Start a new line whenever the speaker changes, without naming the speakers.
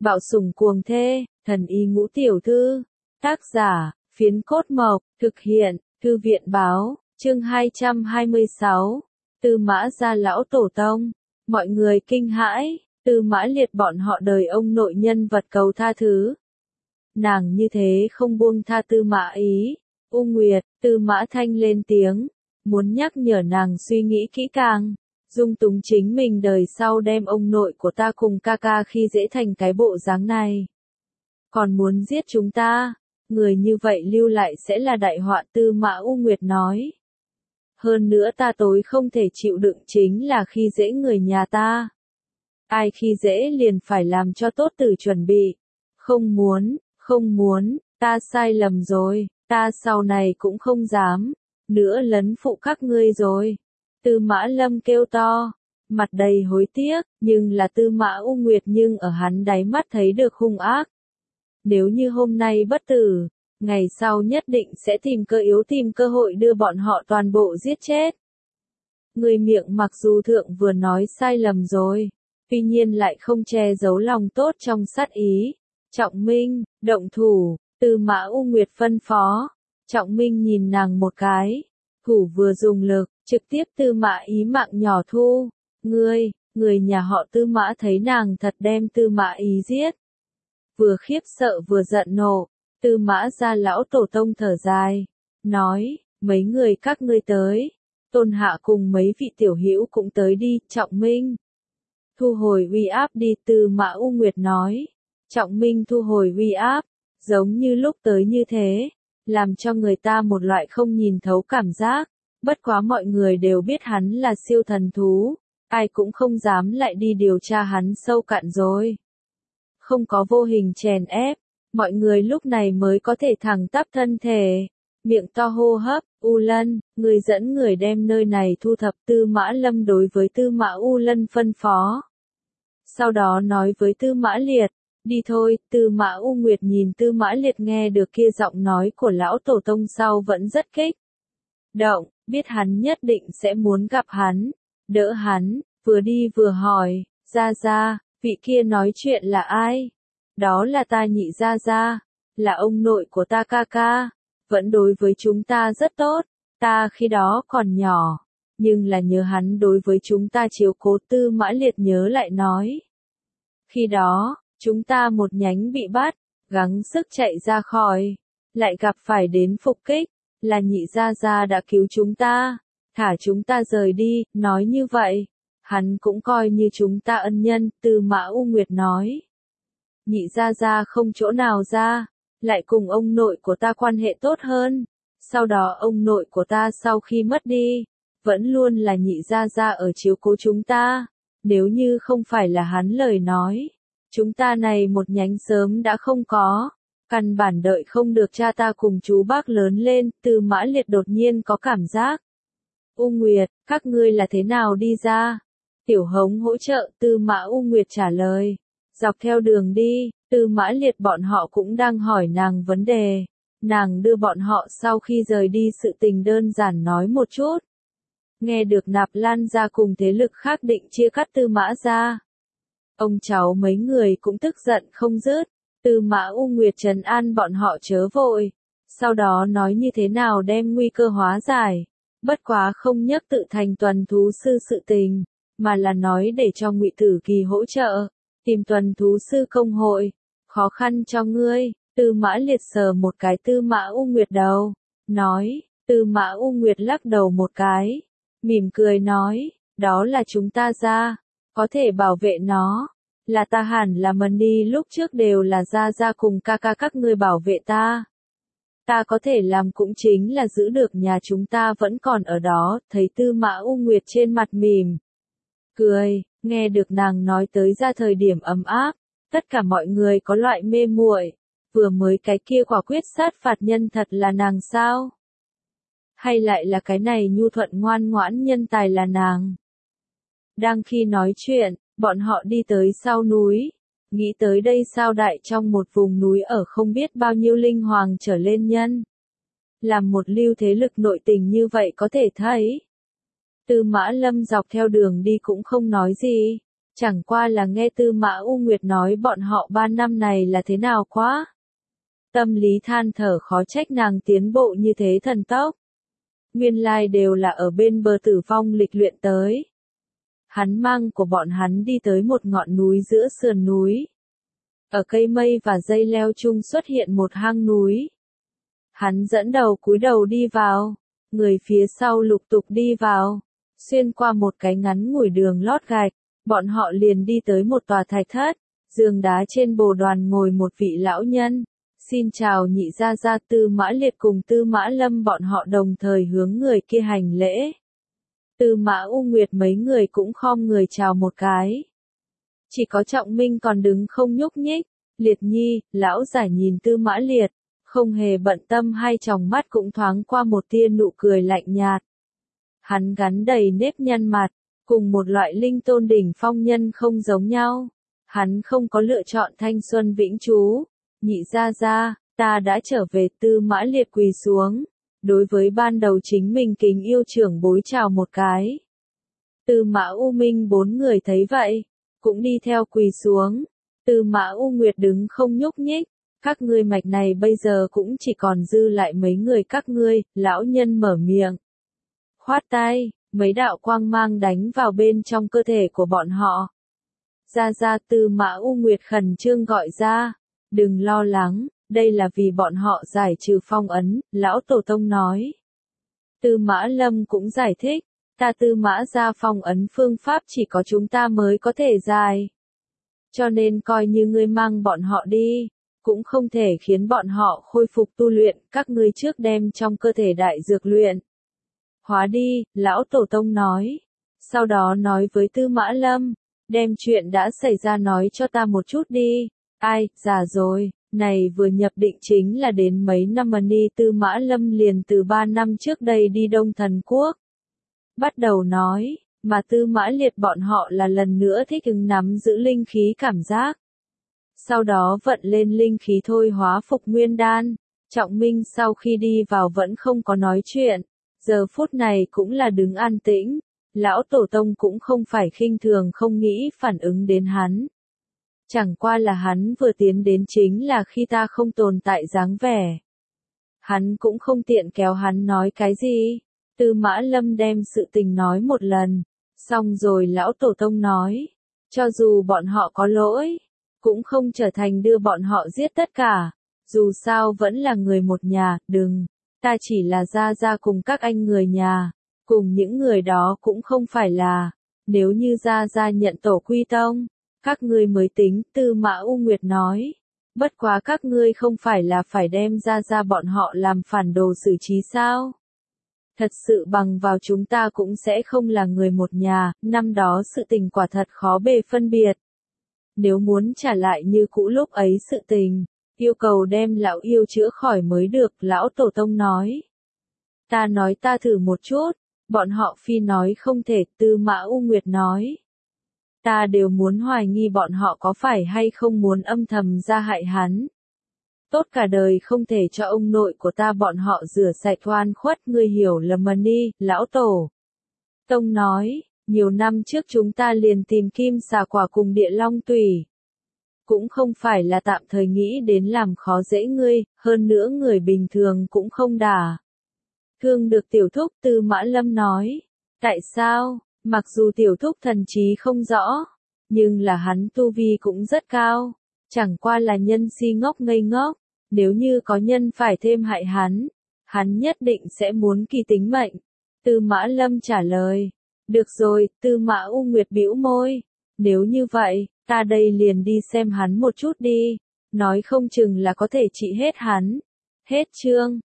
Bạo sủng cuồng thê, thần y ngũ tiểu thư. Tác giả, Phiến Cốt Mộc, thực hiện, Thư viện báo, chương 226. Tư Mã gia lão tổ tông. Mọi người kinh hãi, Tư Mã Liệt bọn họ đời ông nội nhân vật cầu tha thứ. Nàng như thế không buông tha Tư Mã Ý. U Nguyệt, Tư Mã Thanh lên tiếng, muốn nhắc nhở nàng suy nghĩ kỹ càng. Dung túng chính mình đời sau đem ông nội của ta cùng ca ca khi dễ thành cái bộ dáng này. Còn muốn giết chúng ta, người như vậy lưu lại sẽ là đại họa. Tư Mã U Nguyệt nói. Hơn nữa ta tối không thể chịu đựng chính là khi dễ người nhà ta. Ai khi dễ liền phải làm cho tốt từ chuẩn bị. Không muốn, ta sai lầm rồi, ta sau này cũng không dám nữa lấn phụ các ngươi rồi. Tư Mã Lâm kêu to, mặt đầy hối tiếc, nhưng là Tư Mã U Nguyệt nhưng ở hắn đáy mắt thấy được hung ác. Nếu như hôm nay bất tử, ngày sau nhất định sẽ tìm cơ hội đưa bọn họ toàn bộ giết chết. Người miệng mặc dù thượng vừa nói sai lầm rồi, tuy nhiên lại không che giấu lòng tốt trong sát ý. Trọng Minh, động thủ, Tư Mã U Nguyệt phân phó. Trọng Minh nhìn nàng một cái, thủ vừa dùng lực, trực tiếp Tư Mã Ý mạng nhỏ thu. Người nhà họ Tư Mã thấy nàng thật đem Tư Mã Ý giết. Vừa khiếp sợ vừa giận nộ, Tư Mã gia lão tổ tông thở dài, nói, mấy người các ngươi tới, Tôn Hạ cùng mấy vị tiểu hữu cũng tới đi. Trọng Minh, thu hồi uy áp đi. Tư Mã U Nguyệt nói. Trọng Minh thu hồi uy áp, giống như lúc tới như thế, làm cho người ta một loại không nhìn thấu cảm giác. Bất quá mọi người đều biết hắn là siêu thần thú, ai cũng không dám lại đi điều tra hắn sâu cạn rồi. Không có vô hình chèn ép, mọi người lúc này mới có thể thẳng tắp thân thể, miệng to hô hấp. U Lân, người dẫn người đem nơi này thu thập. Tư Mã Lâm đối với Tư Mã U Lân phân phó. Sau đó nói với Tư Mã Liệt, đi thôi. Tư Mã U Nguyệt nhìn Tư Mã Liệt nghe được kia giọng nói của lão tổ tông sau vẫn rất kích động, biết hắn nhất định sẽ muốn gặp hắn, đỡ hắn, vừa đi vừa hỏi, gia, vị kia nói chuyện là ai? Đó là ta nhị gia, là ông nội của ta ca ca, vẫn đối với chúng ta rất tốt, ta khi đó còn nhỏ, nhưng là nhớ hắn đối với chúng ta chiếu cố. Tư Mã Liệt nhớ lại nói. Khi đó, chúng ta một nhánh bị bắt, gắng sức chạy ra khỏi, lại gặp phải đến phục kích, là nhị gia đã cứu chúng ta, thả chúng ta rời đi. Nói như vậy, hắn cũng coi như chúng ta ân nhân. Tư Mã U Nguyệt nói. Nhị gia không chỗ nào ra, lại cùng ông nội của ta quan hệ tốt hơn. Sau đó ông nội của ta sau khi mất đi, vẫn luôn là nhị gia ở chiếu cố chúng ta. Nếu như không phải là hắn lời nói, chúng ta này một nhánh sớm đã không có. Căn bản đợi không được cha ta cùng chú bác lớn lên. Tư Mã Liệt đột nhiên có cảm giác. U Nguyệt, các ngươi là thế nào đi ra? Tiểu Hống hỗ trợ. Tư Mã U Nguyệt trả lời. Dọc theo đường đi, Tư Mã Liệt bọn họ cũng đang hỏi nàng vấn đề. Nàng đưa bọn họ sau khi rời đi sự tình đơn giản nói một chút. Nghe được Nạp Lan gia cùng thế lực khác định chia cắt Tư Mã gia. Ông cháu mấy người cũng tức giận không dứt. Tư Mã U Nguyệt trấn an bọn họ chớ vội. Sau đó nói như thế nào đem nguy cơ hóa giải. Bất quá không nhắc tự thành tuần thú sư sự tình, mà là nói để cho Ngụy Tử Kỳ hỗ trợ. Tìm tuần thú sư công hội. Khó khăn cho ngươi. Tư Mã Liệt sờ một cái Tư Mã U Nguyệt đầu. Nói. Tư Mã U Nguyệt lắc đầu một cái. Mỉm cười nói. Đó là chúng ta ra. Có thể bảo vệ nó. Là ta hẳn là mần đi lúc trước đều là gia cùng ca ca các ngươi bảo vệ ta. Ta có thể làm cũng chính là giữ được nhà chúng ta vẫn còn ở đó. Thấy Tư Mã U Nguyệt trên mặt mỉm cười, nghe được nàng nói tới ra thời điểm ấm áp, tất cả mọi người có loại mê muội. Vừa mới cái kia quả quyết sát phạt nhân thật là nàng sao? Hay lại là cái này nhu thuận ngoan ngoãn nhân tài là nàng? Đang khi nói chuyện, bọn họ đi tới sau núi, nghĩ tới đây sao đại trong một vùng núi ở không biết bao nhiêu linh hoàng trở lên nhân. Làm một lưu thế lực nội tình như vậy có thể thấy. Tư Mã Lâm dọc theo đường đi cũng không nói gì, Chẳng qua là nghe Tư Mã U Nguyệt nói bọn họ 3 năm này là thế nào quá. Tâm lý than thở khó trách nàng tiến bộ như thế thần tốc. Nguyên lai đều là ở bên bờ Tử Phong lịch luyện tới. Hắn mang của bọn hắn đi tới một ngọn núi giữa sườn núi. Ở cây mây và dây leo chung xuất hiện một hang núi. Hắn dẫn đầu cúi đầu đi vào, người phía sau lục tục đi vào, xuyên qua một cái ngắn ngủi đường lót gạch, bọn họ liền đi tới một tòa thạch thất, giường đá trên bồ đoàn ngồi một vị lão nhân. Xin chào nhị gia gia. Tư Mã Liệt cùng Tư Mã Lâm bọn họ đồng thời hướng người kia hành lễ. Tư Mã U Nguyệt mấy người cũng khom người chào một cái. Chỉ có Trọng Minh còn đứng không nhúc nhích. Liệt Nhi, lão giả nhìn Tư Mã Liệt, không hề bận tâm, hai tròng mắt cũng thoáng qua một tia nụ cười lạnh nhạt. Hắn gắn đầy nếp nhăn mặt, cùng một loại linh tôn đỉnh phong nhân không giống nhau. Hắn không có lựa chọn thanh xuân vĩnh trú. Nhị gia gia, ta đã trở về. Tư Mã Liệt quỳ xuống, đối với ban đầu chính mình kính yêu trưởng bối chào một cái. Tư Mã U Minh bốn người thấy vậy, cũng đi theo quỳ xuống. Tư Mã U Nguyệt đứng không nhúc nhích. Các ngươi mạch này bây giờ cũng chỉ còn dư lại mấy người các ngươi. Lão nhân mở miệng, khoát tay, mấy đạo quang mang đánh vào bên trong cơ thể của bọn họ. Gia gia. Tư Mã U Nguyệt khẩn trương gọi ra. Đừng lo lắng, đây là vì bọn họ giải trừ phong ấn, lão tổ tông nói. Tư Mã Lâm cũng giải thích, ta Tư Mã gia phong ấn phương pháp chỉ có chúng ta mới có thể giải. Cho nên coi như ngươi mang bọn họ đi, cũng không thể khiến bọn họ khôi phục tu luyện, các ngươi trước đem trong cơ thể đại dược luyện hóa đi, lão tổ tông nói. Sau đó nói với Tư Mã Lâm, đem chuyện đã xảy ra nói cho ta một chút đi. Ai, già rồi, này vừa nhập định chính là đến mấy năm mà ni. Tư Mã Lâm liền từ 3 năm trước đây đi Đông Thần Quốc. Bắt đầu nói, mà Tư Mã Liệt bọn họ là lần nữa thích ứng nắm giữ linh khí cảm giác. Sau đó vận lên linh khí thôi hóa phục nguyên đan. Trọng Minh sau khi đi vào vẫn không có nói chuyện, giờ phút này cũng là đứng an tĩnh. Lão tổ tông cũng không phải khinh thường không nghĩ phản ứng đến hắn. Chẳng qua là hắn vừa tiến đến chính là khi ta không tồn tại dáng vẻ. Hắn cũng không tiện kéo hắn nói cái gì. Tư Mã Lâm đem sự tình nói một lần. Xong rồi lão tổ tông nói, cho dù bọn họ có lỗi, cũng không trở thành đưa bọn họ giết tất cả. Dù sao vẫn là người một nhà, đừng, ta chỉ là gia gia cùng các anh người nhà, cùng những người đó cũng không phải là, nếu như gia gia nhận tổ quy tông, các ngươi mới tính. Tư Mã U Nguyệt nói, bất quá các ngươi không phải là phải đem gia gia bọn họ làm phản đồ xử trí sao? Thật sự bằng vào chúng ta cũng sẽ không là người một nhà, năm đó sự tình quả thật khó bề phân biệt. Nếu muốn trả lại như cũ lúc ấy sự tình, yêu cầu đem lão yêu chữa khỏi mới được, lão tổ tông nói. Ta nói ta thử một chút, bọn họ phi nói không thể. Tư Mã U Nguyệt nói. Ta đều muốn hoài nghi bọn họ có phải hay không muốn âm thầm ra hại hắn. Tốt cả đời không thể cho ông nội của ta bọn họ rửa sạch oan khuất, ngươi hiểu lầm mà ni. Lão tổ tông nói, nhiều năm trước chúng ta liền tìm kim xà quả cùng địa long tùy. Cũng không phải là tạm thời nghĩ đến làm khó dễ ngươi, hơn nữa người bình thường cũng không đả thương được tiểu thúc. Tư Mã Lâm nói, tại sao? Mặc dù tiểu thúc thần trí không rõ, nhưng là hắn tu vi cũng rất cao, chẳng qua là nhân si ngốc ngây ngốc, nếu như có nhân phải thêm hại hắn nhất định sẽ muốn kỳ tính mệnh. Tư Mã Lâm trả lời, được rồi. Tư Mã U Nguyệt bĩu môi, nếu như vậy, ta đây liền đi xem hắn một chút đi, nói không chừng là có thể trị hết hắn. Hết chương.